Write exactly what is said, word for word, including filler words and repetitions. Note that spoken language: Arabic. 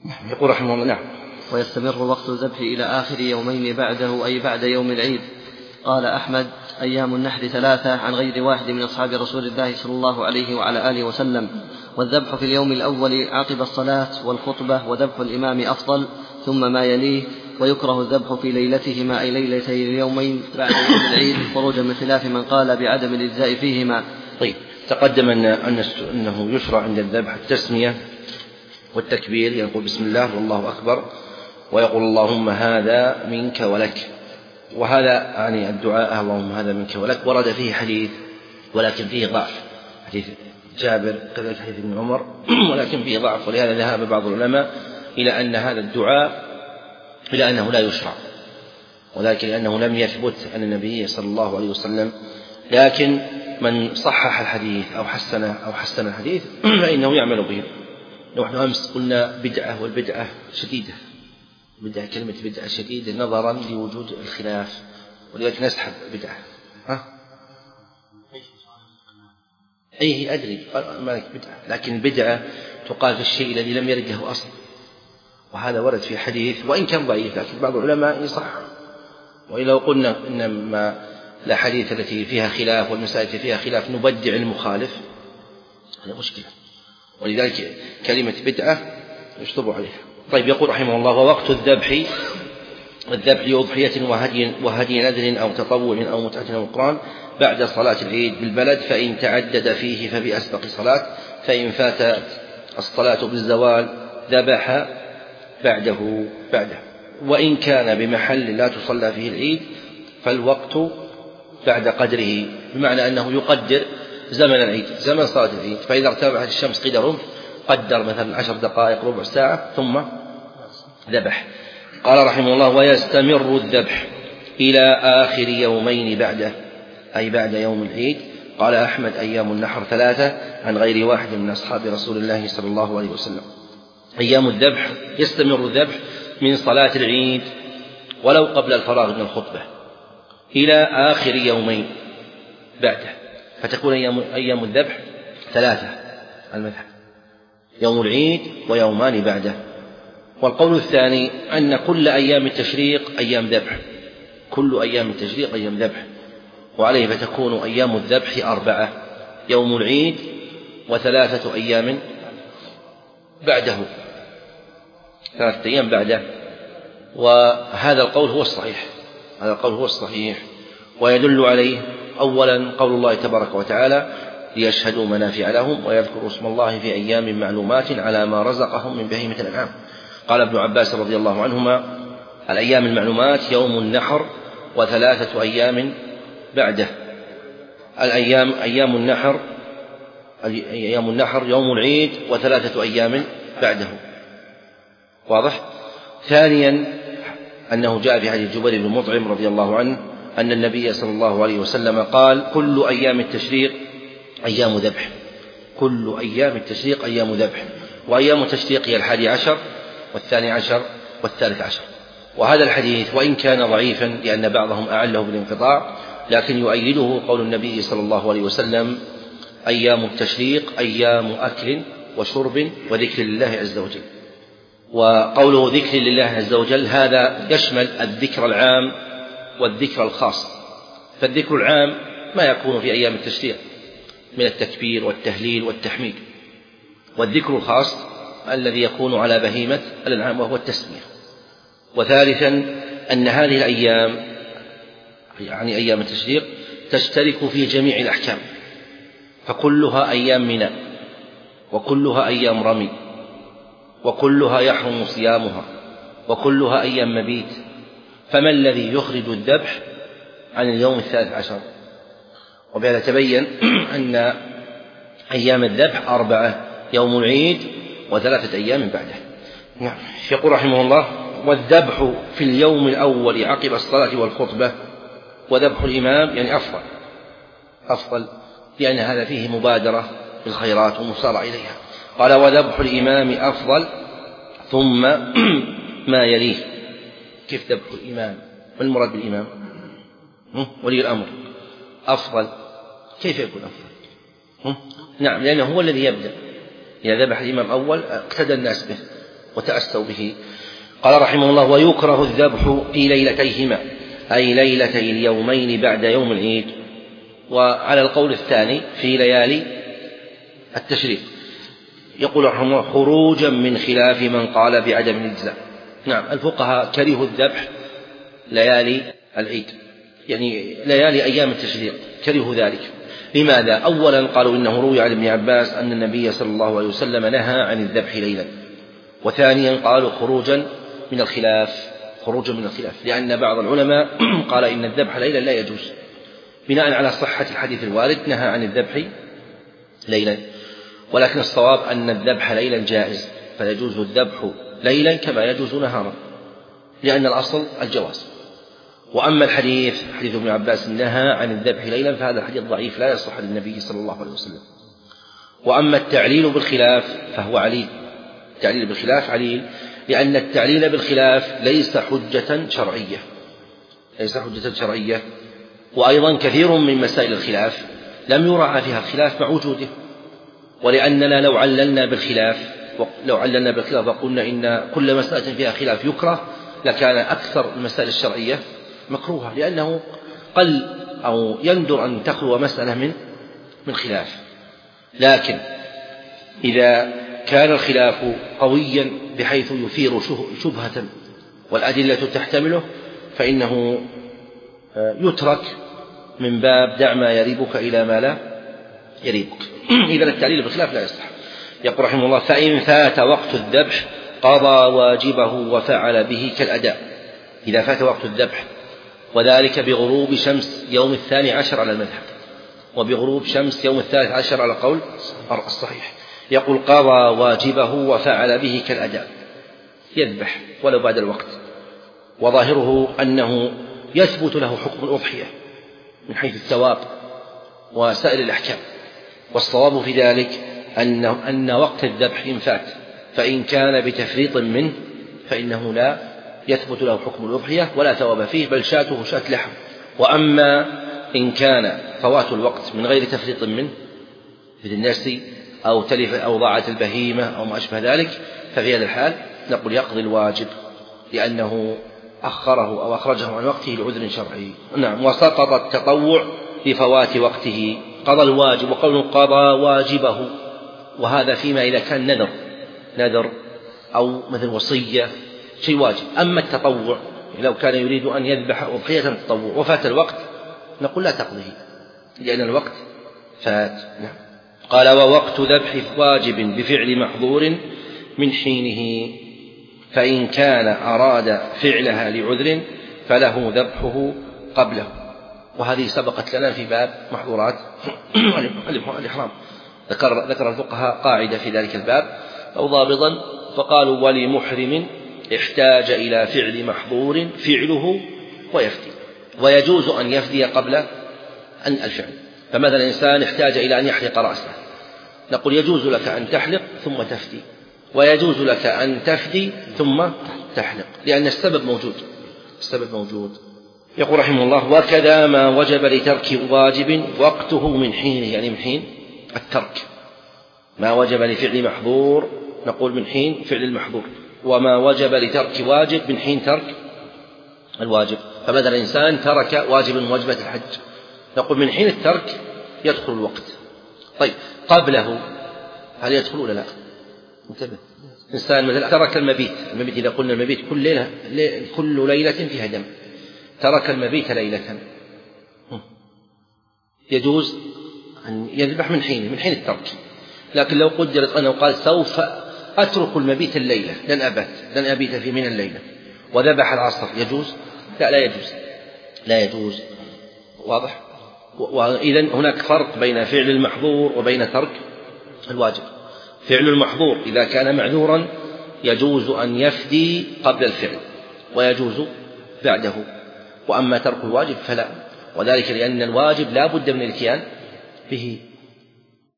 يقول رحمه الله نعم. ويستمر وقت الذبح إلى آخر يومين بعده أي بعد يوم العيد. قال أحمد: أيام النحر ثلاثة عن غير واحد من أصحاب رسول الله صلى الله عليه وعلى آله وسلم. والذبح في اليوم الأول عقب الصلاة والخطبة، وذبح الإمام أفضل ثم ما يليه. ويكره الذبح في ليلتهما أي ليلتي اليومين بعد يوم العيد، خروجا من خلاف من قال بعدم الإجزاء فيهما. طيب، تقدم أن أنه يشرع عند الذبح التسمية والتكبير، يقول بسم الله والله أكبر، ويقول اللهم هذا منك ولك. وهذا يعني الدعاء اللهم هذا منك ولك ورد فيه حديث ولكن فيه ضعف، حديث جابر كذلك حديث ابن عمر ولكن فيه ضعف، ولهذا ذهب بعض العلماء إلى أن هذا الدعاء إلى أنه لا يشرع، ولكن لأنه لم يثبت عن النبي صلى الله عليه وسلم. لكن من صحح الحديث أو حسن أو حسن الحديث فإنه يعمل به. نحن أمس قلنا بدعة، والبدعة شديدة، بدعة كلمة بدعة شديدة نظرا لوجود الخلاف، ولذلك نسحب بدعة. ها؟ أيه أدري مالك بدعة، لكن البدعة تقال في الشيء الذي لم يرد له أصل، وهذا ورد في حديث وإن كان ضعيف، لكن بعض العلماء يصح. وإذا قلنا إنما الأحاديث التي فيها خلاف والمسائل التي فيها خلاف نبدع المخالف، هذا مشكلة، ولذلك كلمة بدعة يشطب عليها. طيب، يقول رحمه الله: ووقت الذبح الذبح لأضحية وهدي, وهدي نذر أو تطوع أو متعة أو قران بعد صلاة العيد بالبلد، فإن تعدد فيه فبأسبق صلاة، فإن فات الصلاة بالزوال ذبح بعده بعده وإن كان بمحل لا تصلى فيه العيد فالوقت بعد قدره، بمعنى أنه يقدر زمن العيد، زمن صلاة العيد، فإذا ارتفعت الشمس قدره قدر مثلا عشر دقائق ربع ساعة ثم ذبح. قال رحمه الله: ويستمر الذبح إلى آخر يومين بعده أي بعد يوم العيد. قال أحمد: أيام النحر ثلاثة عن غير واحد من أصحاب رسول الله صلى الله عليه وسلم. أيام الذبح يستمر الذبح من صلاة العيد ولو قبل الفراغ من الخطبة إلى آخر يومين بعده، فتكون أيام, أيام الذبح ثلاثة المذهب: يوم العيد ويومان بعده. والقول الثاني أن كل أيام التشريق أيام ذبح، كل أيام التشريق أيام ذبح، وعليه فتكون أيام الذبح أربعة: يوم العيد وثلاثة أيام بعده، ثلاثة أيام بعده. وهذا القول هو الصحيح، هذا القول هو الصحيح، ويدل عليه أولا قول الله تبارك وتعالى: ليشهدوا منافع لهم ويذكروا اسم الله في أيام معلومات على ما رزقهم من بهيمة الأنعام. قال ابن عباس رضي الله عنهما: الأيام المعلومات يوم النحر وثلاثة أيام بعده. الأيام أيام النحر أيام النحر يوم العيد وثلاثة أيام بعده. واضح؟ ثانيا أنه جاء في حديث جبير بن مطعم رضي الله عنه أن النبي صلى الله عليه وسلم قال: كل أيام التشريق أيام ذبح، كل أيام التشريق أيام ذبح. وأيام التشريق هي الحادي عشر والثاني عشر والثالث عشر. وهذا الحديث وإن كان ضعيفا لأن بعضهم أعله بالانقطاع، لكن يؤيده قول النبي صلى الله عليه وسلم: أيام التشريق أيام أكل وشرب وذكر لله عز وجل. وقوله ذكر لله عز وجل هذا يشمل الذكر العام والذكر الخاص. فالذكر العام ما يكون في أيام التشريق من التكبير والتهليل والتحميد، والذكر الخاص الذي يكون على بهيمة الأنعام وهو التسمية. وثالثا أن هذه الأيام يعني أيام التشريق تشترك في جميع الأحكام، فكلها أيام منى، وكلها أيام رمي، وكلها يحرم صيامها، وكلها أيام مبيت. فما الذي يخرج الذبح عن اليوم الثالث عشر؟ وبهذا تبين أن أيام الذبح أربعة: يوم العيد وثلاثة أيام بعده. يقول رحمه الله: والذبح في اليوم الأول عقب الصلاة والخطبة، وذبح الإمام يعني أفضل أفضل لأن هذا فيه مبادرة بالخيرات ومسارعة إليها. قال: وذبح الإمام أفضل ثم ما يليه. كيف ذبح الإمام؟ ما المراد بالإمام؟ ولي الأمر أفضل، كيف يكون أفضل؟ نعم، لأنه هو الذي يبدأ. إذا ذبح الإمام أول اقتدى الناس به، وتأسوا به. قال رحمه الله: ويكره الذبح في ليلتيهما، أي ليلتي اليومين بعد يوم العيد. وعلى القول الثاني في ليالي التشريق. يقول رحمه الله: خروجا من خلاف من قال بعدم الإجزاء. نعم، الفقهاء كرهوا الذبح ليالي العيد، يعني ليالي أيام التشريق كرهوا ذلك. لماذا؟ أولا قالوا إنه روي عن ابن عباس أن النبي صلى الله عليه وسلم نهى عن الذبح ليلا. وثانيا قالوا خروجا من الخلاف، خروجا من الخلاف لأن بعض العلماء قال إن الذبح ليلا لا يجوز، بناء على صحة الحديث الوارد نهى عن الذبح ليلا. ولكن الصواب أن الذبح ليلا جائز، فيجوز الذبح ليلا كما يجوز نهارا، لأن الأصل الجواز. وأما الحديث حديث ابن عباس نهى عن الذبح ليلا فهذا الحديث ضعيف لا يصح للنبي صلى الله عليه وسلم. وأما التعليل بالخلاف فهو عليل، التعليل بالخلاف عليل، لأن التعليل بالخلاف ليس حجة شرعية، ليس حجة شرعية. وأيضا كثير من مسائل الخلاف لم يراعى فيها الخلاف مع وجوده، ولأننا لو عللنا بالخلاف لو عللنا بالخلاف وقلنا إن كل مسألة فيها خلاف يكره لكان أكثر المسائل الشرعية مكروهة، لأنه قل أو يندر أن تخلو مسألة من من خلاف. لكن إذا كان الخلاف قويا بحيث يثير شبهة والأدلة تحتمله فإنه يترك من باب دع ما يريبك إلى ما لا يريبك. إذن التعليل بالخلاف لا يصح. يقول رحمه الله: فإن فات وقت الذبح قضى واجبه وفعل به كالأداء. إذا فات وقت الذبح، وذلك بغروب شمس يوم الثاني عشر على المذهب، وبغروب شمس يوم الثالث عشر على قول الصحيح. يقول: قضى واجبه وفعل به كالأداء، يذبح ولو بعد الوقت. وظاهره أنه يثبت له حكم الأضحية من حيث الثواب وسائر الأحكام. والصواب في ذلك أنه أن وقت الذبح إن فات فإن كان بتفريط منه فإنه لا يثبت له حكم الأضحية ولا ثواب فيه، بل شاته شاة لحم. وأما إن كان فوات الوقت من غير تفريط منه مثل الناس أو تلف أو ضاعت البهيمة أو ما أشبه ذلك، ففي هذا الحال نقول يقضي الواجب لأنه أخره أو أخرجه عن وقته لعذر شرعي. نعم. وسقط التطوع لفوات وقته، قضى الواجب. وقوله قضى واجبه، وهذا فيما إذا كان نذر نذر أو مثل وصية شيء واجب. أما التطوع لو كان يريد أن يذبح أضحية التطوع وفات الوقت نقول لا تقضيه لأن الوقت فات. نعم. قال: ووقت ذبح واجب بفعل محظور من حينه، فإن كان أراد فعلها لعذر فله ذبحه قبله. وهذه سبقت لنا في باب محظورات الإحرام. ذكر, ذكر الفقهاء قاعدة في ذلك الباب أو ضابطا، فقالوا: ولمحرم احتاج إلى فعل محظور فعله ويفدي. ويجوز أن يفدي قبل أن الفعل. فمثلا إنسان احتاج إلى أن يحلق رأسه، نقول يجوز لك أن تحلق ثم تفدي، ويجوز لك أن تفدي ثم تحلق، لأن السبب موجود السبب موجود. يقول رحمه الله: وكذا ما وجب لترك واجب وقته من حينه، يعني من حين الترك. ما وجب لفعل محظور نقول من حين فعل المحظور، وما وجب لترك واجب من حين ترك الواجب. فمثلا إنسان ترك واجب من واجبات الحج، نقول من حين الترك يدخل الوقت. طيب قبله هل يدخل ولا لا؟ انتبه. إنسان مثلا ترك المبيت، المبيت إذا قلنا المبيت كل ليلة كل ليلة فيها دم، ترك المبيت ليلة، يجوز أن يذبح من حين من حين الترك. لكن لو قدرت أنه قال سوف أترك المبيت الليلة، لن أبات لن أبيت في من الليلة، وذبح العصر، يجوز؟ لا لا يجوز لا يجوز واضح؟ وإذن هناك فرق بين فعل المحظور وبين ترك الواجب. فعل المحظور إذا كان معذورا يجوز أن يفدي قبل الفعل ويجوز بعده، وأما ترك الواجب فلا، وذلك لأن الواجب لا بد من الاتيان به